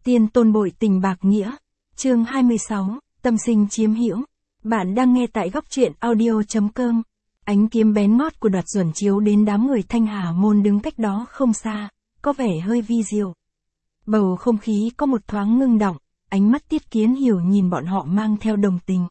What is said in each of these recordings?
Tiên tôn bội tình bạc nghĩa. Chương 26, tâm sinh chiếm hữu. Bạn đang nghe tại góc truyện audio.com. Ánh kiếm bén ngót của Đoạt Duẩn chiếu đến đám người Thanh Hà môn đứng cách đó không xa, có vẻ hơi vi diệu. Bầu không khí có một thoáng ngưng động, ánh mắt Tiết Kiến Hiểu nhìn bọn họ mang theo đồng tình.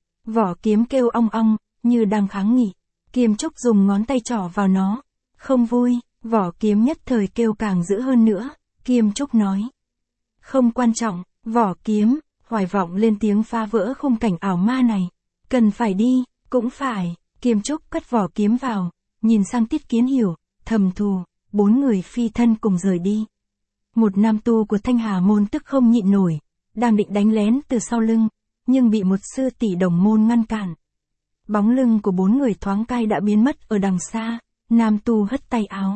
Vỏ kiếm kêu ong ong, như đang kháng nghị. Kiêm Trúc dùng ngón tay trỏ vào nó. Không vui, vỏ kiếm nhất thời kêu càng dữ hơn nữa. Kiêm Trúc nói. Không quan trọng, vỏ kiếm, Hoài Vọng lên tiếng phá vỡ khung cảnh ảo ma này. Cần phải đi, cũng phải. Kiêm Trúc cất vỏ kiếm vào, nhìn sang Tiết Kiến Hiểu, thầm thù, 4 người phi thân cùng rời đi. Một nam tu của Thanh Hà môn tức không nhịn nổi, đang định đánh lén từ sau lưng, nhưng bị một sư tỷ đồng môn ngăn cản. Bóng lưng của 4 người thoáng cai đã biến mất ở đằng xa, nam tu hất tay áo.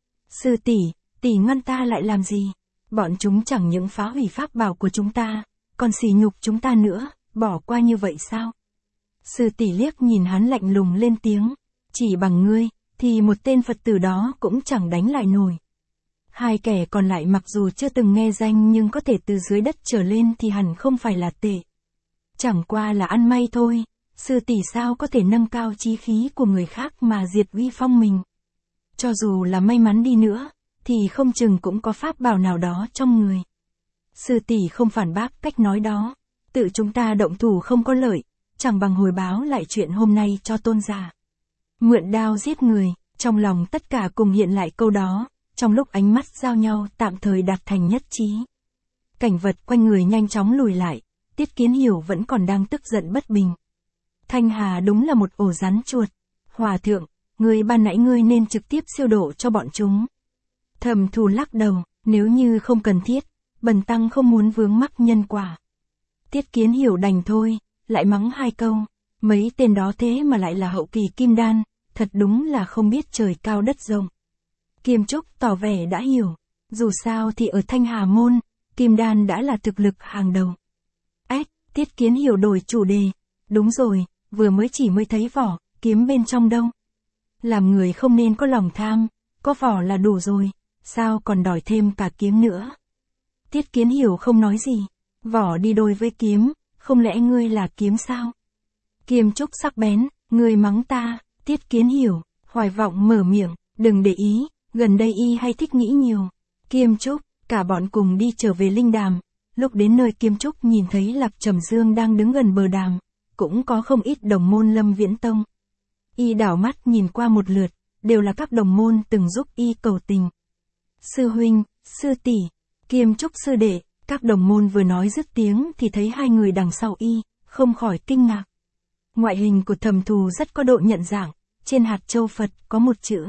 Sư tỷ, tỷ ngăn ta lại làm gì? Bọn chúng chẳng những phá hủy pháp bảo của chúng ta, còn sỉ nhục chúng ta nữa, bỏ qua như vậy sao? Sư tỷ liếc nhìn hắn lạnh lùng lên tiếng, chỉ bằng ngươi, thì một tên Phật tử đó cũng chẳng đánh lại nổi. Hai kẻ còn lại mặc dù chưa từng nghe danh nhưng có thể từ dưới đất trở lên thì hẳn không phải là tệ. Chẳng qua là ăn may thôi, sư tỷ sao có thể nâng cao chí khí của người khác mà diệt uy phong mình. Cho dù là may mắn đi nữa, thì không chừng cũng có pháp bảo nào đó trong người. Sư tỷ không phản bác cách nói đó, tự chúng ta động thủ không có lợi, chẳng bằng hồi báo lại chuyện hôm nay cho tôn giả. Mượn đao giết người, trong lòng tất cả cùng hiện lại câu đó, trong lúc ánh mắt giao nhau tạm thời đạt thành nhất trí. Cảnh vật quanh người nhanh chóng lùi lại, Tiết Kiến Hiểu vẫn còn đang tức giận bất bình. Thanh Hà đúng là một ổ rắn chuột. Hòa thượng, người ban nãy ngươi nên trực tiếp siêu độ cho bọn chúng. Thầm thù lắc đầu, nếu như không cần thiết, bần tăng không muốn vướng mắc nhân quả. Tiết Kiến Hiểu đành thôi, lại mắng 2 câu, mấy tên đó thế mà lại là hậu kỳ kim đan, thật đúng là không biết trời cao đất rộng. Kiêm Trúc tỏ vẻ đã hiểu, dù sao thì ở Thanh Hà môn, kim đan đã là thực lực hàng đầu. Tiết Kiến Hiểu đổi chủ đề, đúng rồi, vừa mới thấy vỏ, kiếm bên trong đâu. Làm người không nên có lòng tham, có vỏ là đủ rồi, sao còn đòi thêm cả kiếm nữa. Tiết Kiến Hiểu không nói gì, vỏ đi đôi với kiếm, không lẽ ngươi là kiếm sao? Kiêm Trúc sắc bén, ngươi mắng ta. Tiết Kiến Hiểu, Hoài Vọng mở miệng, đừng để ý, gần đây y hay thích nghĩ nhiều. Kiêm Trúc, cả bọn cùng đi trở về linh đàm. Lúc đến nơi Kiêm Trúc nhìn thấy Lạc Trầm Dương đang đứng gần bờ đàm, cũng có không ít đồng môn Lâm Viễn Tông. Y đảo mắt nhìn qua một lượt, đều là các đồng môn từng giúp y cầu tình. Sư huynh, sư tỷ, Kiêm Trúc sư đệ, các đồng môn vừa nói dứt tiếng thì thấy 2 người đằng sau y, không khỏi kinh ngạc. Ngoại hình của Thầm Thù rất có độ nhận dạng, trên hạt châu Phật có một chữ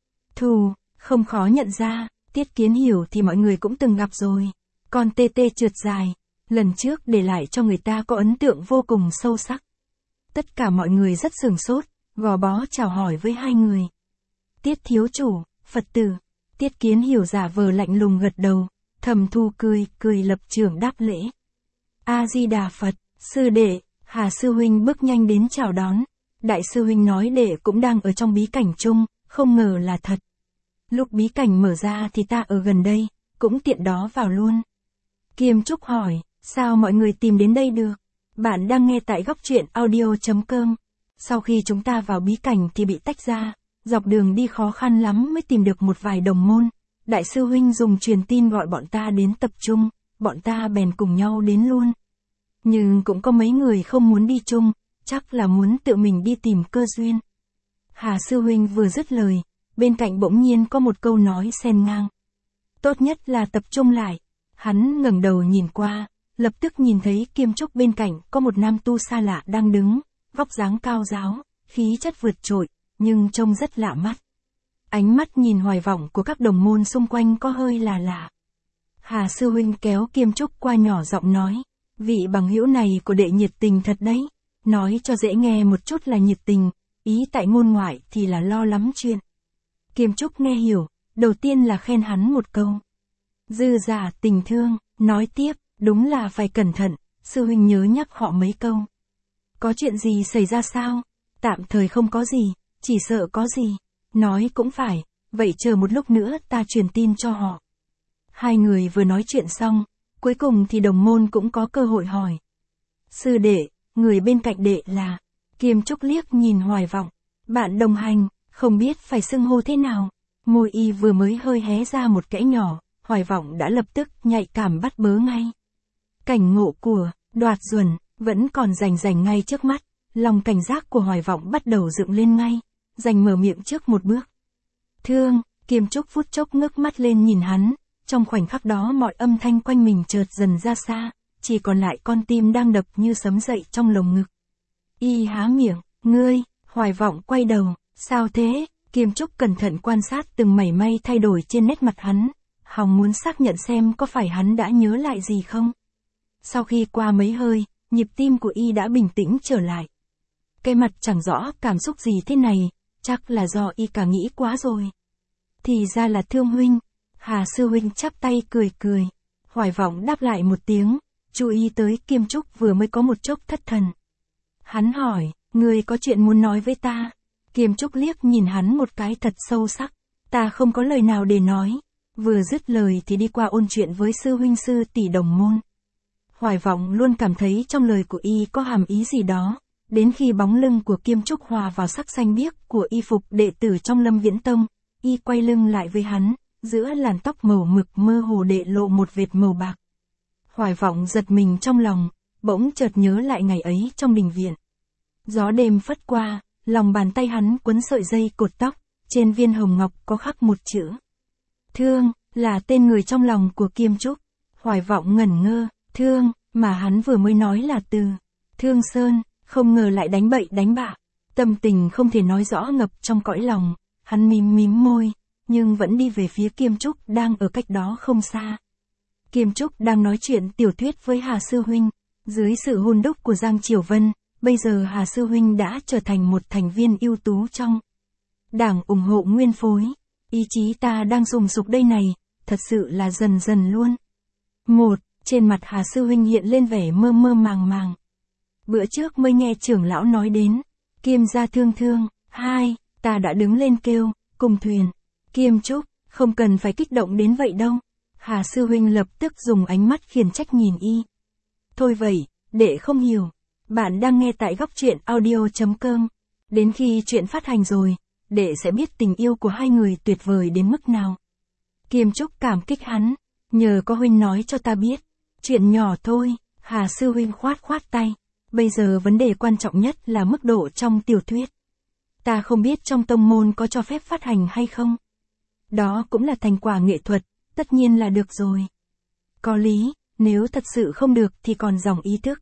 Thù, không khó nhận ra. Tiết Kiến Hiểu thì mọi người cũng từng gặp rồi. Con tê tê trượt dài, lần trước để lại cho người ta có ấn tượng vô cùng sâu sắc. Tất cả mọi người rất sửng sốt, gò bó chào hỏi với 2 người. Tiết thiếu chủ, Phật tử. Tiết Kiến Hiểu giả vờ lạnh lùng gật đầu, Thầm Thù cười lập trường đáp lễ. A-di-đà Phật, sư đệ, Hà sư huynh bước nhanh đến chào đón. Đại sư huynh nói đệ cũng đang ở trong bí cảnh chung, không ngờ là thật. Lúc bí cảnh mở ra thì ta ở gần đây, cũng tiện đó vào luôn. Kiêm Trúc hỏi, sao mọi người tìm đến đây được? Bạn đang nghe tại góc truyện audio.com. Sau khi chúng ta vào bí cảnh thì bị tách ra, dọc đường đi khó khăn lắm mới tìm được một vài đồng môn. Đại sư huynh dùng truyền tin gọi bọn ta đến tập trung, bọn ta bèn cùng nhau đến luôn. Nhưng cũng có mấy người không muốn đi chung, chắc là muốn tự mình đi tìm cơ duyên. Hà sư huynh vừa dứt lời, bên cạnh bỗng nhiên có một câu nói xen ngang. Tốt nhất là tập trung lại. Hắn ngẩng đầu nhìn qua, lập tức nhìn thấy Kiêm Trúc bên cạnh có một nam tu xa lạ đang đứng, vóc dáng cao ráo, khí chất vượt trội, nhưng trông rất lạ mắt. Ánh mắt nhìn Hoài Vọng của các đồng môn xung quanh có hơi là lạ. Hà sư huynh kéo Kiêm Trúc qua nhỏ giọng nói, vị bằng hữu này của đệ nhiệt tình thật đấy, nói cho dễ nghe một chút là nhiệt tình, ý tại ngôn ngoại thì là lo lắm chuyện. Kiêm Trúc nghe hiểu, đầu tiên là khen hắn một câu. Dư giả tình thương, nói tiếp, đúng là phải cẩn thận, sư huynh nhớ nhắc họ mấy câu. Có chuyện gì xảy ra sao? Tạm thời không có gì, chỉ sợ có gì. Nói cũng phải, vậy chờ một lúc nữa ta truyền tin cho họ. 2 người vừa nói chuyện xong, Cuối cùng thì đồng môn cũng có cơ hội hỏi. Sư đệ, người bên cạnh đệ là... Kiêm Trúc liếc nhìn Hoài Vọng. Bạn đồng hành, không biết phải xưng hô thế nào. Môi y vừa mới hơi hé ra một kẽ nhỏ, Hoài Vọng đã lập tức nhạy cảm bắt bớ ngay. Cảnh ngộ của Đoạt Duẩn vẫn còn rành rành ngay trước mắt, lòng cảnh giác của Hoài Vọng bắt đầu dựng lên ngay, giành mở miệng trước một bước. Thương, Kiêm Trúc phút chốc ngước mắt lên nhìn hắn, trong khoảnh khắc đó mọi âm thanh quanh mình chợt dần ra xa, chỉ còn lại con tim đang đập như sấm dậy trong lồng ngực. Y há miệng, ngươi, Hoài Vọng quay đầu, sao thế? Kiêm Trúc cẩn thận quan sát từng mảy may thay đổi trên nét mặt hắn, hòng muốn xác nhận xem có phải hắn đã nhớ lại gì không. Sau khi qua mấy hơi, nhịp tim của y đã bình tĩnh trở lại. Cái mặt chẳng rõ cảm xúc gì thế này, chắc là do y cả nghĩ quá rồi. Thì ra là Thương huynh. Hà sư huynh chắp tay cười cười. Hoài Vọng đáp lại một tiếng, chú ý tới Kiêm Trúc vừa mới có một chốc thất thần. Hắn hỏi, ngươi có chuyện muốn nói với ta? Kiêm Trúc liếc nhìn hắn một cái thật sâu sắc. Ta không có lời nào để nói. Vừa dứt lời thì đi qua ôn chuyện với sư huynh sư tỷ đồng môn. Hoài Vọng luôn cảm thấy trong lời của y có hàm ý gì đó. Đến khi bóng lưng của Kiêm Trúc hòa vào sắc xanh biếc của y phục đệ tử trong Lâm Viễn Tông, y quay lưng lại với hắn, giữa làn tóc màu mực mơ hồ đệ lộ một vệt màu bạc. Hoài Vọng giật mình trong lòng, bỗng chợt nhớ lại ngày ấy trong đình viện. Gió đêm phất qua, lòng bàn tay hắn quấn sợi dây cột tóc, trên viên hồng ngọc có khắc một chữ. Thương, là tên người trong lòng của Kiêm Trúc. Hoài Vọng ngẩn ngơ, Thương, mà hắn vừa mới nói là từ Thương Sơn, không ngờ lại đánh bậy đánh bạ. Tâm tình không thể nói rõ ngập trong cõi lòng, hắn mím môi, nhưng vẫn đi về phía Kiêm Trúc đang ở cách đó không xa. Kiêm Trúc đang nói chuyện tiểu thuyết với Hà Sư Huynh, dưới sự hôn đúc của Giang Triều Vân, bây giờ Hà Sư Huynh đã trở thành một thành viên ưu tú trong Đảng ủng hộ nguyên phối. Ý chí ta đang sùng sục đây này, thật sự là dần dần luôn. Trên mặt Hà Sư Huynh hiện lên vẻ mơ mơ màng. Bữa trước mới nghe trưởng lão nói đến, Kiêm gia thương. 2, ta đã đứng lên kêu, cùng thuyền. Kiêm Trúc, không cần phải kích động đến vậy đâu. Hà Sư Huynh lập tức dùng ánh mắt khiển trách nhìn y. Thôi vậy, đệ không hiểu. Bạn đang nghe tại góc truyện audio.com. Đến khi chuyện phát hành rồi, đệ sẽ biết tình yêu của hai người tuyệt vời đến mức nào. Kiêm Trúc cảm kích hắn, nhờ có huynh nói cho ta biết. Chuyện nhỏ thôi, Hà Sư Huynh khoát tay. Bây giờ vấn đề quan trọng nhất là mức độ trong tiểu thuyết. Ta không biết trong tông môn có cho phép phát hành hay không. Đó cũng là thành quả nghệ thuật, tất nhiên là được rồi. Có lý, nếu thật sự không được thì còn dòng ý thức.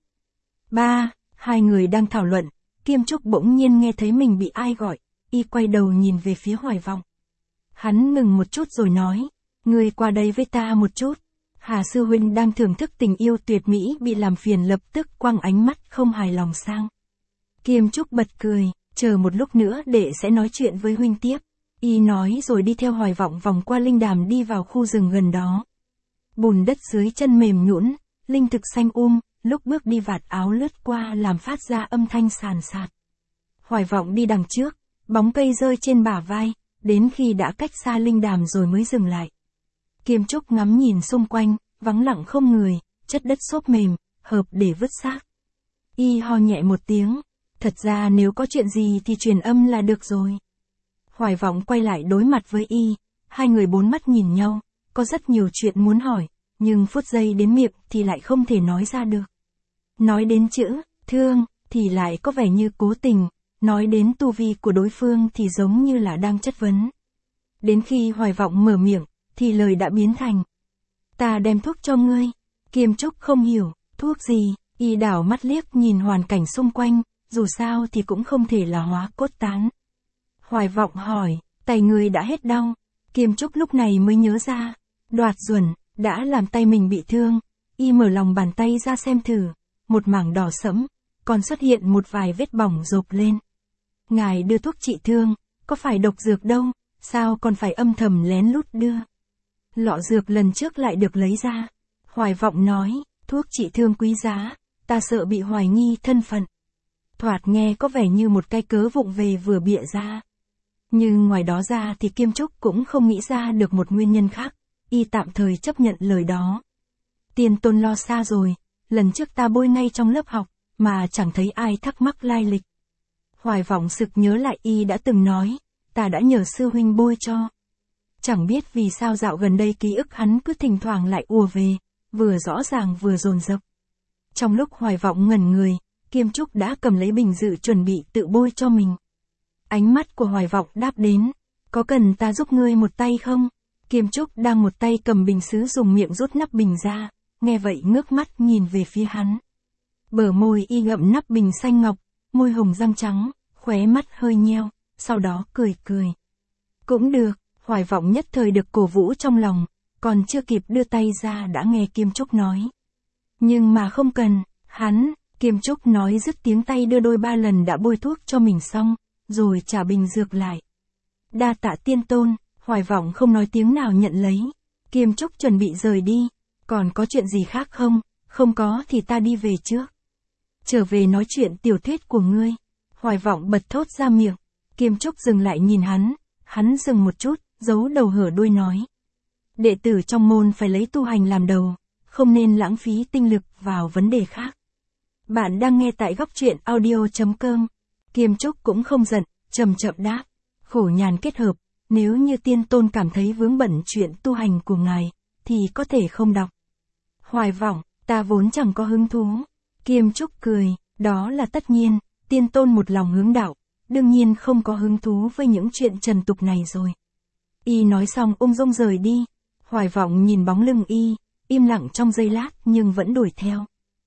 3, hai người đang thảo luận, Kiêm Trúc bỗng nhiên nghe thấy mình bị ai gọi, y quay đầu nhìn về phía Hoài Vọng. Hắn ngừng một chút rồi nói, ngươi qua đây với ta một chút. Hà Sư Huynh đang thưởng thức tình yêu tuyệt mỹ bị làm phiền lập tức quăng ánh mắt không hài lòng sang. Kiêm Trúc bật cười, chờ một lúc nữa đệ sẽ nói chuyện với huynh tiếp. Y nói rồi đi theo Hoài Vọng vòng qua linh đàm đi vào khu rừng gần đó. Bùn đất dưới chân mềm nhũn, linh thực xanh lúc bước đi vạt áo lướt qua làm phát ra âm thanh sàn sạt. Hoài Vọng đi đằng trước, bóng cây rơi trên bả vai, đến khi đã cách xa linh đàm rồi mới dừng lại. Kiêm Trúc ngắm nhìn xung quanh, vắng lặng không người, chất đất xốp mềm, hợp để vứt xác. Y ho nhẹ một tiếng, thật ra nếu có chuyện gì thì truyền âm là được rồi. Hoài Vọng quay lại đối mặt với y, hai người bốn mắt nhìn nhau, có rất nhiều chuyện muốn hỏi, nhưng phút giây đến miệng thì lại không thể nói ra được. Nói đến chữ thương thì lại có vẻ như cố tình, nói đến tu vi của đối phương thì giống như là đang chất vấn. Đến khi Hoài Vọng mở miệng, thì lời đã biến thành: ta đem thuốc cho ngươi. Kiêm Trúc không hiểu, thuốc gì, y đảo mắt liếc nhìn hoàn cảnh xung quanh, dù sao thì cũng không thể là hóa cốt tán. Hoài Vọng hỏi, tay ngươi đã hết đau. Kiêm Trúc lúc này mới nhớ ra, Đoạt Duẩn đã làm tay mình bị thương. Y mở lòng bàn tay ra xem thử, một mảng đỏ sẫm, còn xuất hiện một vài vết bỏng rộp lên. Ngài đưa thuốc trị thương, có phải độc dược đâu, sao còn phải âm thầm lén lút đưa. Lọ dược lần trước lại được lấy ra. Hoài Vọng nói, thuốc trị thương quý giá, ta sợ bị hoài nghi thân phận. Thoạt nghe có vẻ như một cái cớ vụng về vừa bịa ra. Nhưng ngoài đó ra thì Kiêm Trúc cũng không nghĩ ra được một nguyên nhân khác, y tạm thời chấp nhận lời đó. Tiên Tôn lo xa rồi, lần trước ta bôi ngay trong lớp học, mà chẳng thấy ai thắc mắc lai lịch. Hoài Vọng sực nhớ lại y đã từng nói, ta đã nhờ sư huynh bôi cho. Chẳng biết vì sao dạo gần đây ký ức hắn cứ thỉnh thoảng lại ùa về, vừa rõ ràng vừa dồn dập. Trong lúc Hoài Vọng ngẩn người, Kiêm Trúc đã cầm lấy bình dự chuẩn bị tự bôi cho mình. Ánh mắt của Hoài Vọng đáp đến, có cần ta giúp ngươi một tay không? Kiêm Trúc đang một tay cầm bình sứ dùng miệng rút nắp bình ra, nghe vậy ngước mắt nhìn về phía hắn. Bờ môi y ngậm nắp bình xanh ngọc, môi hồng răng trắng, khóe mắt hơi nheo, sau đó cười cười. Cũng được, Hoài Vọng nhất thời được cổ vũ trong lòng, còn chưa kịp đưa tay ra đã nghe Kiêm Trúc nói. Nhưng mà không cần, hắn, Kiêm Trúc nói dứt tiếng tay đưa đôi ba lần đã bôi thuốc cho mình xong, rồi trả bình dược lại. Đa tạ Tiên Tôn, Hoài Vọng không nói tiếng nào nhận lấy. Kiêm Trúc chuẩn bị rời đi, còn có chuyện gì khác không? Không có thì ta đi về trước. Trở về nói chuyện tiểu thuyết của ngươi. Hoài Vọng bật thốt ra miệng. Kiêm Trúc dừng lại nhìn hắn dừng một chút, giấu đầu hở đuôi nói. Đệ tử trong môn phải lấy tu hành làm đầu, không nên lãng phí tinh lực vào vấn đề khác. Bạn đang nghe tại góc truyện audio.com. Kiêm Trúc cũng không giận, chậm chậm đáp. Khổ nhàn kết hợp, nếu như Tiên Tôn cảm thấy vướng bận chuyện tu hành của ngài, thì có thể không đọc. Hoài Vọng, ta vốn chẳng có hứng thú. Kiêm Trúc cười, đó là tất nhiên, Tiên Tôn một lòng hướng đạo, đương nhiên không có hứng thú với những chuyện trần tục này rồi. Y nói xong ung dung rời đi. Hoài Vọng nhìn bóng lưng y, im lặng trong giây lát nhưng vẫn đuổi theo.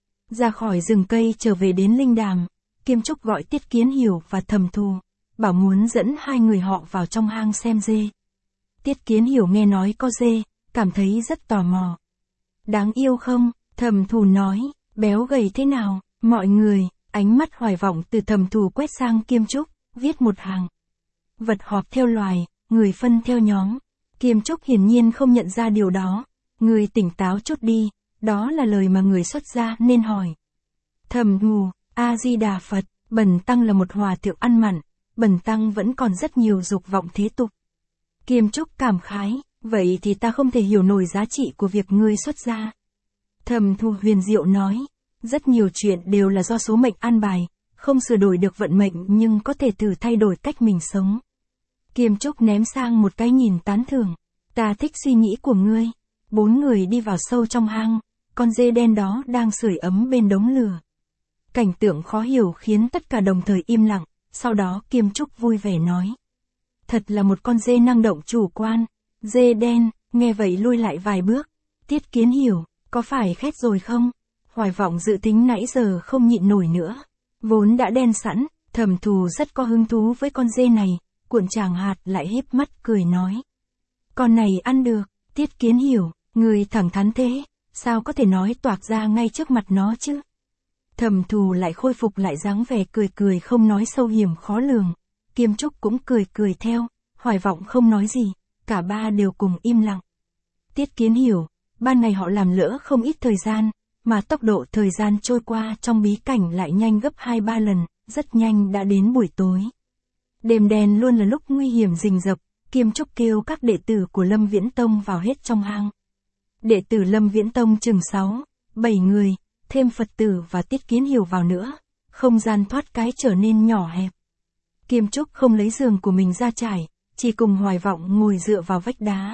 Ra khỏi rừng cây trở về đến Linh Đàm, Kiêm Trúc gọi Tiết Kiến Hiểu và Thẩm Thù, bảo muốn dẫn hai người họ vào trong hang xem dê. Tiết Kiến Hiểu nghe nói có dê, cảm thấy rất tò mò. Đáng yêu không? Thẩm Thù nói, béo gầy thế nào? Mọi người, ánh mắt Hoài Vọng từ Thẩm Thù quét sang Kiêm Trúc, viết một hàng. Vật họp theo loài, người phân theo nhóm. Kiêm Trúc hiển nhiên không nhận ra điều đó. Người tỉnh táo chút đi, đó là lời mà người xuất gia nên hỏi. Thẩm Thù, A-di-đà Phật, Bần Tăng là một hòa thượng ăn mặn, Bần Tăng vẫn còn rất nhiều dục vọng thế tục. Kiêm Trúc cảm khái, vậy thì ta không thể hiểu nổi giá trị của việc ngươi xuất gia. Thẩm Thù huyền diệu nói, rất nhiều chuyện đều là do số mệnh an bài, không sửa đổi được vận mệnh nhưng có thể thử thay đổi cách mình sống. Kiêm Trúc ném sang một cái nhìn tán thưởng, ta thích suy nghĩ của ngươi. 4 người đi vào sâu trong hang, con dê đen đó đang sưởi ấm bên đống lửa. Cảnh tượng khó hiểu khiến tất cả đồng thời im lặng, sau đó Kiêm Trúc vui vẻ nói. Thật là một con dê năng động chủ quan, dê đen, nghe vậy lui lại vài bước. Tiết Kiến Hiểu, có phải khét rồi không? Hoài Vọng dự tính nãy giờ không nhịn nổi nữa. Vốn đã đen sẵn, Thẩm Thù rất có hứng thú với con dê này, cuộn tràng hạt lại híp mắt cười nói. Con này ăn được, Tiết Kiến Hiểu, người thẳng thắn thế, sao có thể nói toạc ra ngay trước mặt nó chứ? Thẩm Thù lại khôi phục lại dáng vẻ cười cười không nói sâu hiểm khó lường. Kiêm Trúc cũng cười cười theo, Hoài Vọng không nói gì, cả ba đều cùng im lặng. Tiết Kiến Hiểu, ban ngày họ làm lỡ không ít thời gian, mà tốc độ thời gian trôi qua trong bí cảnh lại nhanh gấp 2-3 lần, rất nhanh đã đến buổi tối. Đêm đen luôn là lúc nguy hiểm rình rập, Kiêm Trúc kêu các đệ tử của Lâm Viễn Tông vào hết trong hang. Đệ tử Lâm Viễn Tông chừng 6-7 người, thêm Phật tử và Tiết Kiến Hiểu vào nữa, không gian thoát cái trở nên nhỏ hẹp. Kiêm Trúc không lấy giường của mình ra trải, chỉ cùng Hoài Vọng ngồi dựa vào vách đá.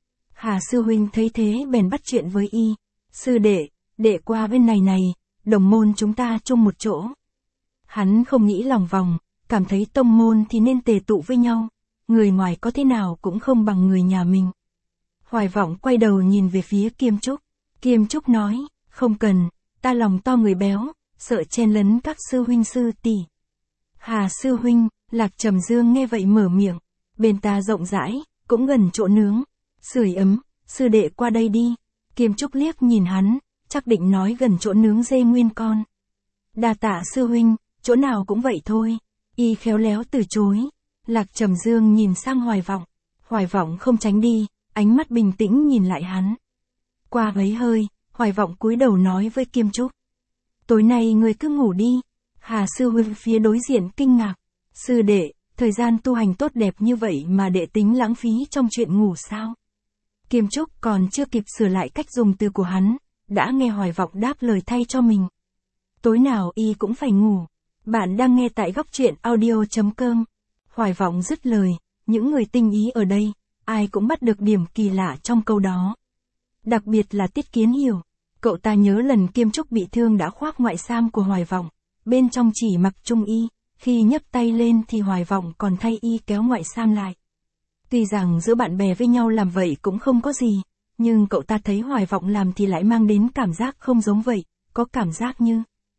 Hà sư huynh thấy thế bèn bắt chuyện với y, sư đệ qua bên này, đồng môn chúng ta chung một chỗ. Hắn không nghĩ lòng vòng, cảm thấy tông môn thì nên tề tụ với nhau, người ngoài có thế nào cũng không bằng người nhà mình. Hoài Vọng quay đầu nhìn về phía Kiêm Trúc. Kiêm Trúc nói, không cần, ta lòng to người béo, sợ chen lấn các sư huynh sư tỷ. Hà sư huynh, Lạc Trầm Dương nghe vậy mở miệng, bên ta rộng rãi, cũng gần chỗ nướng, sưởi ấm, sư đệ qua đây đi. Kiêm Trúc liếc nhìn hắn, chắc định nói gần chỗ nướng dê nguyên con. Đa tạ sư huynh, chỗ nào cũng vậy thôi. Y khéo léo từ chối. Lạc Trầm Dương nhìn sang Hoài Vọng. Hoài Vọng không tránh đi, ánh mắt bình tĩnh nhìn lại hắn. Qua mấy hơi, Hoài Vọng cúi đầu nói với Kiêm Trúc. Tối nay người cứ ngủ đi. Hà sư huynh phía đối diện kinh ngạc. Sư đệ, thời gian tu hành tốt đẹp như vậy mà đệ tính lãng phí trong chuyện ngủ sao? Kiêm Trúc còn chưa kịp sửa lại cách dùng từ của hắn, đã nghe Hoài Vọng đáp lời thay cho mình. Tối nào y cũng phải ngủ. Bạn đang nghe tại góc truyện audio.com. Hoài Vọng dứt lời, những người tinh ý ở đây, ai cũng bắt được điểm kỳ lạ trong câu đó. Đặc biệt là Tiết Kiến Hiểu. Cậu ta nhớ lần Kiêm Trúc bị thương đã khoác ngoại sam của Hoài Vọng, bên trong chỉ mặc trung y, khi nhấc tay lên thì Hoài Vọng còn thay y kéo ngoại sam lại. Tuy rằng giữa bạn bè với nhau làm vậy cũng không có gì, nhưng cậu ta thấy Hoài Vọng làm thì lại mang đến cảm giác không giống vậy, có cảm giác như...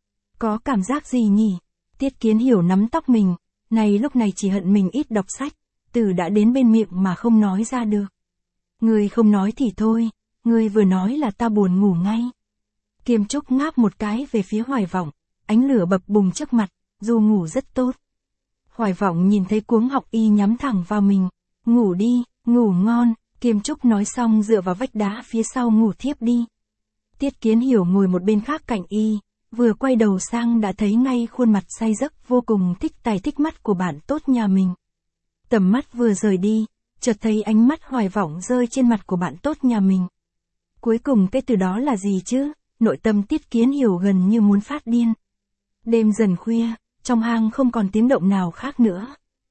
Có cảm giác gì nhỉ? Tiết Kiến Hiểu nắm tóc mình, lúc này chỉ hận mình ít đọc sách, từ đã đến bên miệng mà không nói ra được. Ngươi không nói thì thôi, ngươi vừa nói là ta buồn ngủ ngay. Kiêm Trúc ngáp một cái về phía Hoài Vọng, ánh lửa bập bùng trước mặt, dù ngủ rất tốt. Hoài Vọng nhìn thấy cuống họng y nhắm thẳng vào mình, ngủ đi, ngủ ngon, Kiêm Trúc nói xong dựa vào vách đá phía sau ngủ thiếp đi. Tiết Kiến Hiểu ngồi một bên khác cạnh y, vừa quay đầu sang đã thấy ngay khuôn mặt say giấc vô cùng thích tài thích mắt của bạn tốt nhà mình. Tầm mắt vừa rời đi, chợt thấy ánh mắt Hoài Vọng rơi trên mặt của bạn tốt nhà mình. Cuối cùng cái từ đó là gì chứ? Nội tâm Tiết Kiến Hiểu gần như muốn phát điên. Đêm dần khuya, trong hang không còn tiếng động nào khác nữa.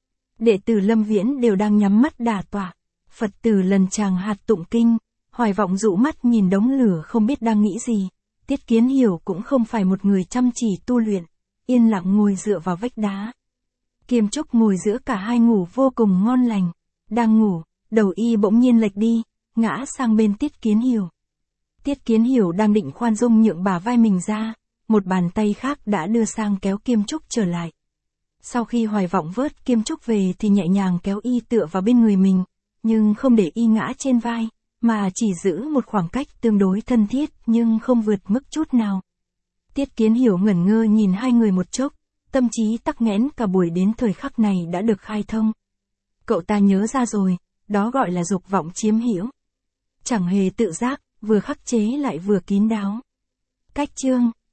Đệ tử Lâm Viễn đều đang nhắm mắt đả tọa. Phật tử lần chàng hạt tụng kinh, Hoài Vọng dụ mắt nhìn đống lửa không biết đang nghĩ gì. Tiết Kiến Hiểu cũng không phải một người chăm chỉ tu luyện, yên lặng ngồi dựa vào vách đá. Kiêm Trúc ngồi giữa cả hai ngủ vô cùng ngon lành. Đang ngủ, đầu y bỗng nhiên lệch đi, ngã sang bên Tiết Kiến Hiểu. Tiết Kiến Hiểu đang định khoan dung nhượng bả vai mình ra, một bàn tay khác đã đưa sang kéo Kiêm Trúc trở lại. Sau khi Hoài Vọng vớt Kiêm Trúc về thì nhẹ nhàng kéo y tựa vào bên người mình, nhưng không để y ngã trên vai, mà chỉ giữ một khoảng cách tương đối thân thiết nhưng không vượt mức chút nào. Tiết Kiến Hiểu ngẩn ngơ nhìn hai người một chốc, tâm trí tắc nghẽn cả buổi đến thời khắc này đã được khai thông. Cậu ta nhớ ra rồi, đó gọi là dục vọng chiếm hữu. Chẳng hề tự giác, vừa khắc chế lại vừa kín đáo. Cách chương